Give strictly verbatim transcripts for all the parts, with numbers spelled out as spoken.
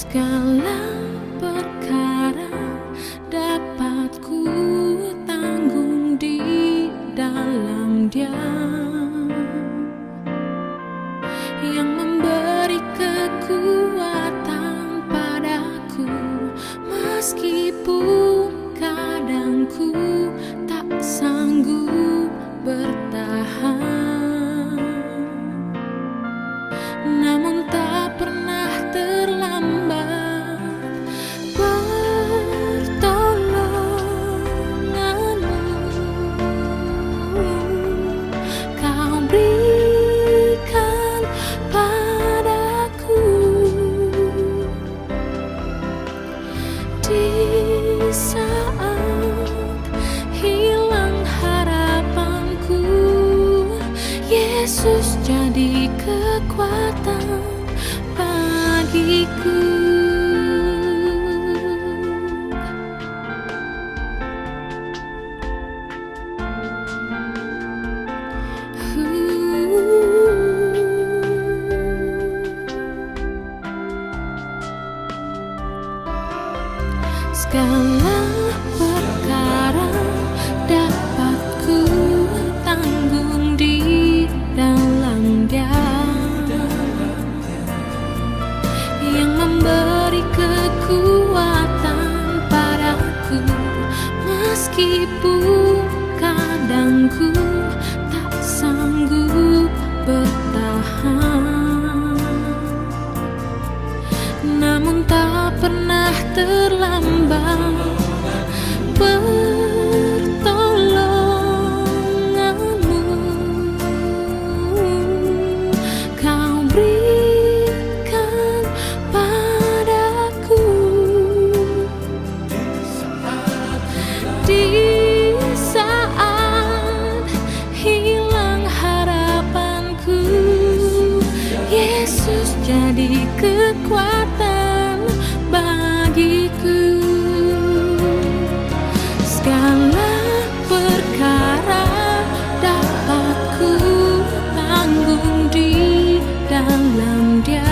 Segala perkara dapat ku tanggung di dalam Dia yang memberi kekuatan padaku, meskipun kadang ku tak sanggup bertahan, namun tak pernah terlambat. Pertolonganmu Kau berikan padaku di saat hilang harapanku. Yesus jadi kekuatan bagiku. Segala perkara dapat ku tanggung di dalam Dia yang memberi kekuatan padaku, meskipun kadang ku tak sanggup bertahan, namun tak pernah terlambat. Pertolonganmu Kau berikan padaku di saat hilang harapanku. Yesus jadi kekuatan bagiku. Segala perkara dapat ku tanggung di dalam Dia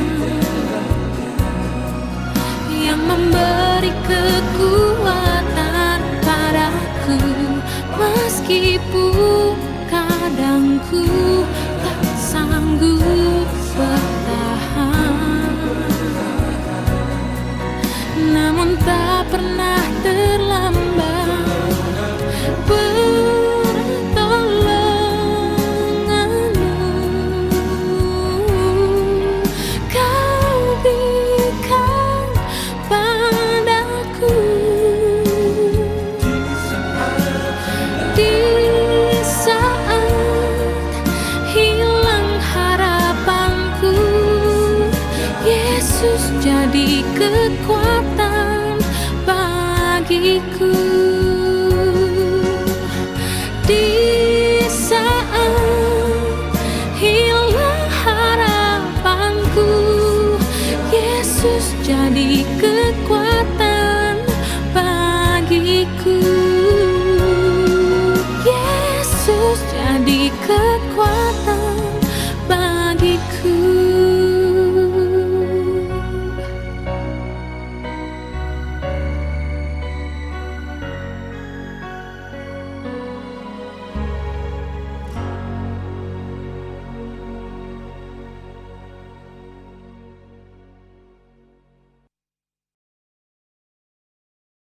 yang memberi kekuatan padaku, meskipun kadang ku tak sanggup bertahan, namun tak pernah terlambat. Pertolonganmu Kau berikan padaku di saat hilang harapanku. Yesus jadi kekuatan bagiku di saat hilang harapanku. Yesus jadi kekuatan bagiku. Yesus jadi kekuatan